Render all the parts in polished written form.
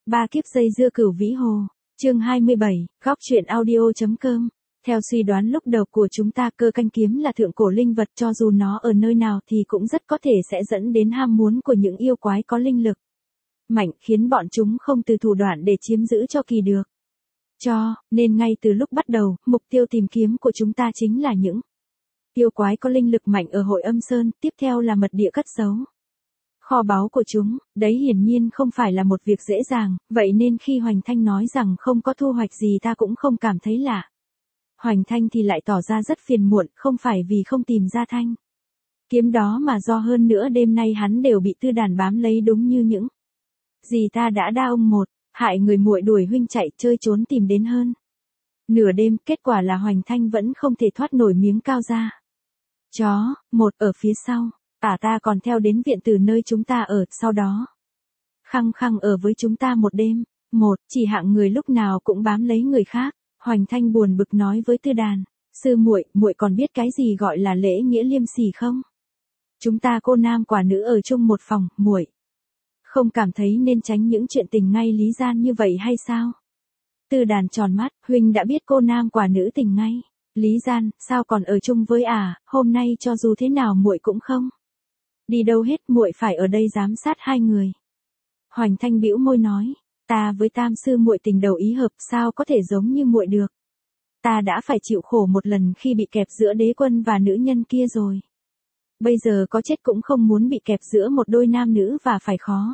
Ba kiếp dây dưa Cửu Vĩ Hồ. Chương 27, góc truyện audio.com. Theo suy đoán lúc đầu của chúng ta, cơ canh kiếm là thượng cổ linh vật, cho dù nó ở nơi nào thì cũng rất có thể sẽ dẫn đến ham muốn của những yêu quái có linh lực mạnh, khiến bọn chúng không từ thủ đoạn để chiếm giữ cho kỳ được. Nên ngay từ lúc bắt đầu, mục tiêu tìm kiếm của chúng ta chính là những yêu quái có linh lực mạnh ở Hội Âm Sơn, tiếp theo là mật địa cất giấu kho báu của chúng. Đấy hiển nhiên không phải là một việc dễ dàng, vậy nên khi Hoành Thanh nói rằng không có thu hoạch gì ta cũng không cảm thấy lạ. Hoành Thanh thì lại tỏ ra rất phiền muộn, không phải vì không tìm ra thanh kiếm đó mà do hơn nữa đêm nay hắn đều bị Tư Đàn bám lấy đúng như những gì ta đã đa ông một, hại người muội đuổi huynh chạy chơi trốn tìm đến hơn nửa đêm, kết quả là Hoành Thanh vẫn không thể thoát nổi miếng cao ra. Một ở phía sau, ta còn theo đến viện từ nơi chúng ta ở, sau đó khăng khăng ở với chúng ta một đêm. Chỉ hạng người lúc nào cũng bám lấy người khác. Hoành Thanh buồn bực nói với Tư Đàn, sư muội, muội còn biết cái gì gọi là lễ nghĩa liêm sỉ không? Chúng ta cô nam quả nữ ở chung một phòng, muội không cảm thấy nên tránh những chuyện tình ngay lý gian như vậy hay sao? Tư Đàn tròn mắt, huynh đã biết cô nam quả nữ tình ngay lý gian, sao còn ở chung với hôm nay cho dù thế nào muội cũng không đi đâu hết, muội phải ở đây giám sát hai người. Hoành Thanh bĩu môi nói, ta với Tam sư muội tình đầu ý hợp, sao có thể giống như muội được? Ta đã phải chịu khổ một lần khi bị kẹp giữa đế quân và nữ nhân kia rồi. Bây giờ có chết cũng không muốn bị kẹp giữa một đôi nam nữ và phải khó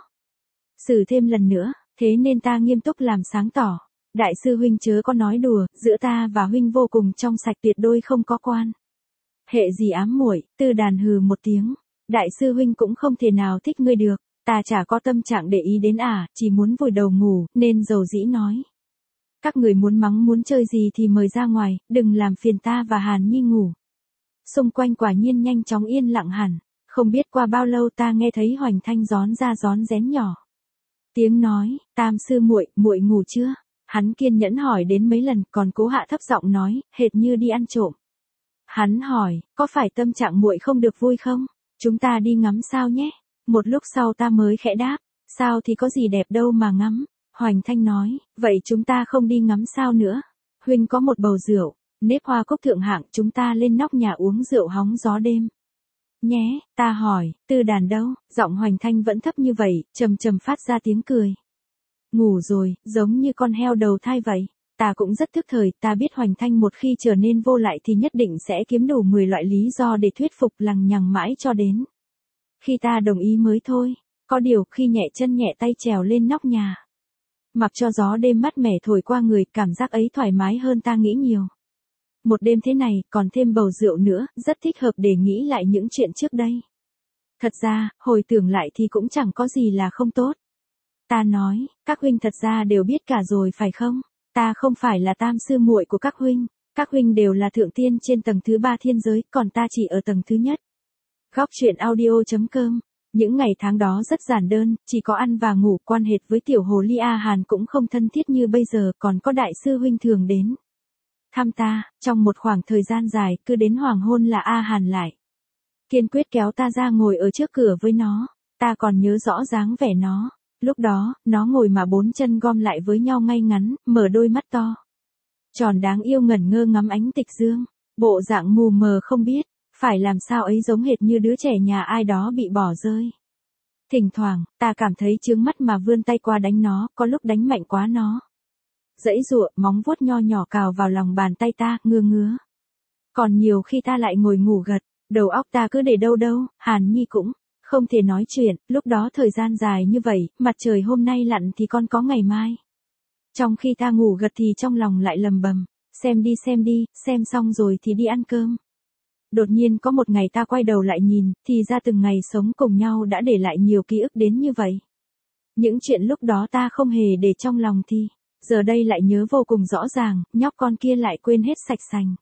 xử thêm lần nữa, thế nên ta nghiêm túc làm sáng tỏ. Đại sư huynh chớ có nói đùa, giữa ta và huynh vô cùng trong sạch, tuyệt đôi không có quan hệ gì ám muội. Tư Đàn hừ một tiếng, đại sư huynh cũng không thể nào thích ngươi được, ta chả có tâm trạng để ý đến chỉ muốn vùi đầu ngủ, nên dầu dĩ nói. Các người muốn mắng muốn chơi gì thì mời ra ngoài, đừng làm phiền ta và Hàn Nhi ngủ. Xung quanh quả nhiên nhanh chóng yên lặng hẳn, không biết qua bao lâu ta nghe thấy Hoành Thanh rón ra rón rén nhỏ tiếng nói, Tam sư muội, muội ngủ chưa? Hắn kiên nhẫn hỏi đến mấy lần, còn cố hạ thấp giọng nói, hệt như đi ăn trộm. Hắn hỏi, có phải tâm trạng muội không được vui không? Chúng ta đi ngắm sao nhé. Một lúc sau ta mới khẽ đáp, sao thì có gì đẹp đâu mà ngắm. Hoành Thanh nói, vậy chúng ta không đi ngắm sao nữa. Huynh có một bầu rượu, nếp hoa cúc thượng hạng, chúng ta lên nóc nhà uống rượu hóng gió đêm nhé. Ta hỏi, Tư Đàn đâu? Giọng Hoành Thanh vẫn thấp như vậy, trầm trầm phát ra tiếng cười. Ngủ rồi, giống như con heo đầu thai vậy. Ta cũng rất thức thời, ta biết Hoành Thanh một khi trở nên vô lại thì nhất định sẽ kiếm đủ 10 loại lý do để thuyết phục lằng nhằng mãi cho đến khi ta đồng ý mới thôi. Có điều khi nhẹ chân nhẹ tay trèo lên nóc nhà, mặc cho gió đêm mát mẻ thổi qua người, cảm giác ấy thoải mái hơn ta nghĩ nhiều. Một đêm thế này, còn thêm bầu rượu nữa, rất thích hợp để nghĩ lại những chuyện trước đây. Thật ra, hồi tưởng lại thì cũng chẳng có gì là không tốt. Ta nói, các huynh thật ra đều biết cả rồi phải không? Ta không phải là Tam sư muội của các huynh đều là thượng tiên trên tầng thứ 3 thiên giới, còn ta chỉ ở tầng thứ nhất. Góc truyện audio.com. Những ngày tháng đó rất giản đơn, chỉ có ăn và ngủ, quan hệ với tiểu hồ ly Hàn cũng không thân thiết như bây giờ, còn có đại sư huynh thường đến thăm ta. Trong một khoảng thời gian dài, cứ đến hoàng hôn là Hàn lại kiên quyết kéo ta ra ngồi ở trước cửa với nó. Ta còn nhớ rõ dáng vẻ nó. Lúc đó, nó ngồi mà 4 chân gom lại với nhau ngay ngắn, mở đôi mắt to tròn đáng yêu ngẩn ngơ ngắm ánh tịch dương. Bộ dạng mù mờ không biết phải làm sao ấy, giống hệt như đứa trẻ nhà ai đó bị bỏ rơi. Thỉnh thoảng, ta cảm thấy chướng mắt mà vươn tay qua đánh nó, có lúc đánh mạnh quá nó giãy giụa, móng vuốt nho nhỏ cào vào lòng bàn tay ta, ngứa. Còn nhiều khi ta lại ngồi ngủ gật, đầu óc ta cứ để đâu. Hàn Nhi cũng không thể nói chuyện, lúc đó thời gian dài như vậy, mặt trời hôm nay lặn thì con có ngày mai. Trong khi ta ngủ gật thì trong lòng lại lầm bầm, xem đi, xem xong rồi thì đi ăn cơm. Đột nhiên có một ngày ta quay đầu lại nhìn, thì ra từng ngày sống cùng nhau đã để lại nhiều ký ức đến như vậy. Những chuyện lúc đó ta không hề để trong lòng thì giờ đây lại nhớ vô cùng rõ ràng, nhóc con kia lại quên hết sạch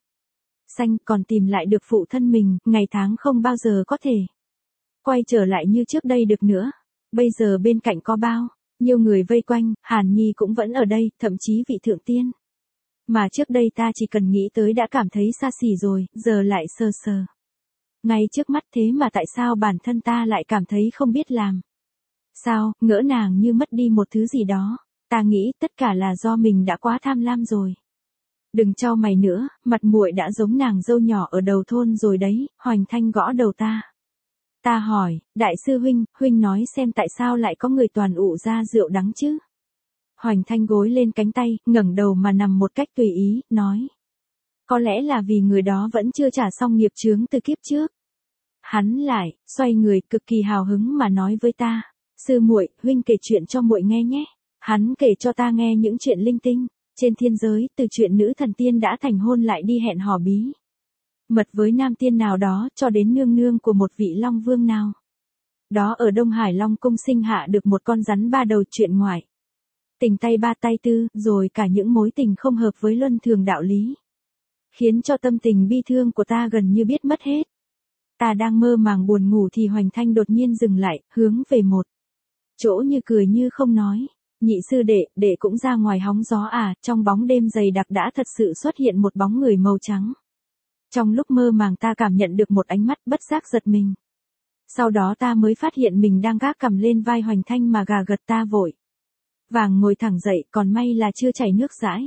xanh, còn tìm lại được phụ thân mình, ngày tháng không bao giờ có thể quay trở lại như trước đây được nữa. Bây giờ bên cạnh có bao nhiêu người vây quanh, Hàn Nhi cũng vẫn ở đây, thậm chí vị thượng tiên mà trước đây ta chỉ cần nghĩ tới đã cảm thấy xa xỉ rồi, giờ lại sờ ngay trước mắt, thế mà tại sao bản thân ta lại cảm thấy không biết làm sao, ngỡ nàng như mất đi một thứ gì đó. Ta nghĩ tất cả là do mình đã quá tham lam rồi. Đừng chau mày nữa, mặt muội đã giống nàng dâu nhỏ ở đầu thôn rồi đấy. Hoành Thanh gõ đầu ta. Ta hỏi, đại sư huynh nói xem tại sao lại có người toàn ụ ra rượu đắng chứ? Hoành Thanh gối lên cánh tay, ngẩng đầu mà nằm một cách tùy ý, nói. Có lẽ là vì người đó vẫn chưa trả xong nghiệp chướng từ kiếp trước. Hắn lại, xoay người cực kỳ hào hứng mà nói với ta. Sư muội, huynh kể chuyện cho muội nghe nhé. Hắn kể cho ta nghe những chuyện linh tinh. Trên thiên giới, từ chuyện nữ thần tiên đã thành hôn lại đi hẹn hò bí mật với nam tiên nào đó, cho đến nương nương của một vị long vương nào đó ở Đông Hải Long cung sinh hạ được một con rắn ba đầu, chuyện ngoại tình tay ba tay tư, rồi cả những mối tình không hợp với luân thường đạo lý, khiến cho tâm tình bi thương của ta gần như biết mất hết. Ta đang mơ màng buồn ngủ thì Hoành Thanh đột nhiên dừng lại, hướng về một chỗ như cười như không nói. Nhị sư đệ cũng ra ngoài hóng gió à? Trong bóng đêm dày đặc đã thật sự xuất hiện một bóng người màu trắng. Trong lúc mơ màng ta cảm nhận được một ánh mắt bất giác giật mình. Sau đó ta mới phát hiện mình đang gác cằm lên vai Hoành Thanh mà gà gật. Ta vội vàng ngồi thẳng dậy, còn may là chưa chảy nước dãi.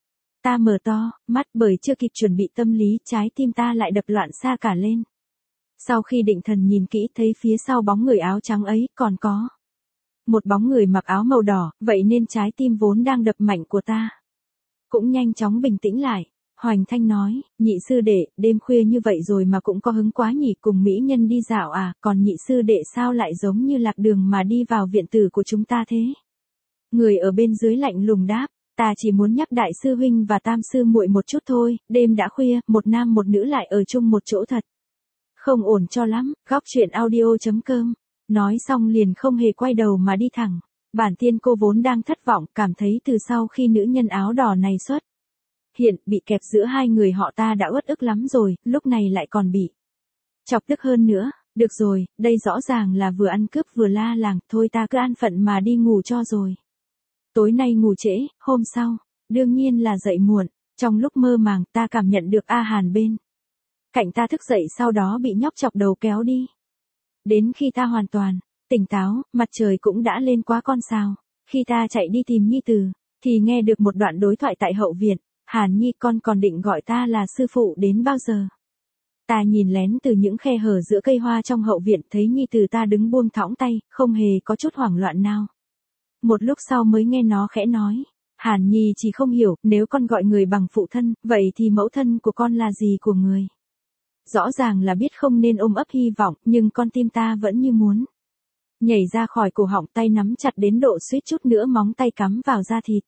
Ta mở to mắt, bởi chưa kịp chuẩn bị tâm lý, trái tim ta lại đập loạn xạ cả lên. Sau khi định thần nhìn kỹ, thấy phía sau bóng người áo trắng ấy còn có một bóng người mặc áo màu đỏ, vậy nên trái tim vốn đang đập mạnh của ta cũng nhanh chóng bình tĩnh lại. Hoành Thanh nói, nhị sư đệ, đêm khuya như vậy rồi mà cũng có hứng quá nhỉ, cùng mỹ nhân đi dạo à? Còn nhị sư đệ sao lại giống như lạc đường mà đi vào viện tử của chúng ta thế? Người ở bên dưới lạnh lùng đáp, ta chỉ muốn nhắc đại sư huynh và tam sư muội một chút thôi, đêm đã khuya, một nam một nữ lại ở chung một chỗ thật không ổn cho lắm. Góc truyện audio.com. Nói xong liền không hề quay đầu mà đi thẳng. Bản tiên cô vốn đang thất vọng, cảm thấy từ sau khi nữ nhân áo đỏ này xuất hiện, bị kẹp giữa hai người họ ta đã uất ức lắm rồi, lúc này lại còn bị chọc tức hơn nữa. Được rồi, đây rõ ràng là vừa ăn cướp vừa la làng, thôi ta cứ an phận mà đi ngủ cho rồi. Tối nay ngủ trễ, hôm sau, đương nhiên là dậy muộn. Trong lúc mơ màng, ta cảm nhận được A Hàn bên cạnh ta thức dậy, sau đó bị nhóc chọc đầu kéo đi. Đến khi ta hoàn toàn tỉnh táo, mặt trời cũng đã lên quá con sao. Khi ta chạy đi tìm Nhi Tử, thì nghe được một đoạn đối thoại tại hậu viện. Hàn Nhi, con còn định gọi ta là sư phụ đến bao giờ? Ta nhìn lén từ những khe hở giữa cây hoa trong hậu viện, thấy Nhi Tử ta đứng buông thõng tay, không hề có chút hoảng loạn nào. Một lúc sau mới nghe nó khẽ nói, Hàn Nhi chỉ không hiểu, nếu con gọi người bằng phụ thân, vậy thì mẫu thân của con là gì của người? Rõ ràng là biết không nên ôm ấp hy vọng, nhưng con tim ta vẫn như muốn nhảy ra khỏi cổ họng, tay nắm chặt đến độ suýt chút nữa móng tay cắm vào da thịt.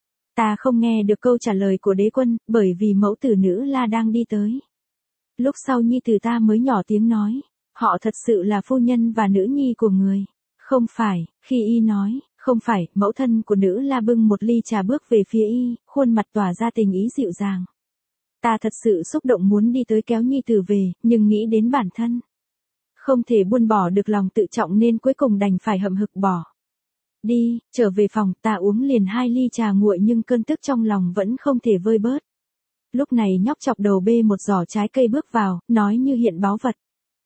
Ta không nghe được câu trả lời của đế quân, bởi vì mẫu tử nữ La đang đi tới. Lúc sau Nhi Tử ta mới nhỏ tiếng nói, họ thật sự là phu nhân và nữ nhi của người. Không phải, khi y nói, không phải, mẫu thân của nữ La bưng một ly trà bước về phía y, khuôn mặt tỏa ra tình ý dịu dàng. Ta thật sự xúc động muốn đi tới kéo Nhi Tử về, nhưng nghĩ đến bản thân không thể buông bỏ được lòng tự trọng nên cuối cùng đành phải hậm hực bỏ đi. Trở về phòng, ta uống liền 2 ly trà nguội nhưng cơn tức trong lòng vẫn không thể vơi bớt. Lúc này nhóc chọc đầu bê một giỏ trái cây bước vào, nói như hiện báu vật.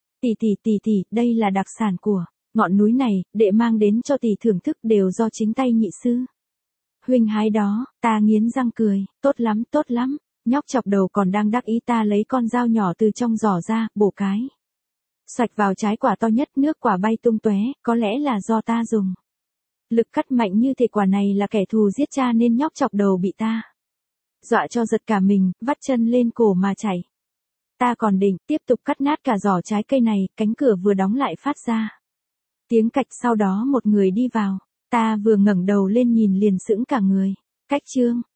Tỷ, đây là đặc sản của ngọn núi này, đệ mang đến cho tỷ thưởng thức, đều do chính tay nhị sư huynh hái đó. Ta nghiến răng cười, tốt lắm. Nhóc chọc đầu còn đang đắc ý, ta lấy con dao nhỏ từ trong giỏ ra, bổ cái xoạch vào trái quả to nhất, nước quả bay tung tóe. Có lẽ là do ta dùng lực cắt mạnh như thể quả này là kẻ thù giết cha nên nhóc chọc đầu bị ta dọa cho giật cả mình, vắt chân lên cổ mà chạy. Ta còn định tiếp tục cắt nát cả giỏ trái cây này, cánh cửa vừa đóng lại phát ra tiếng cạch, sau đó một người đi vào. Ta vừa ngẩng đầu lên nhìn liền sững cả người. Cách chương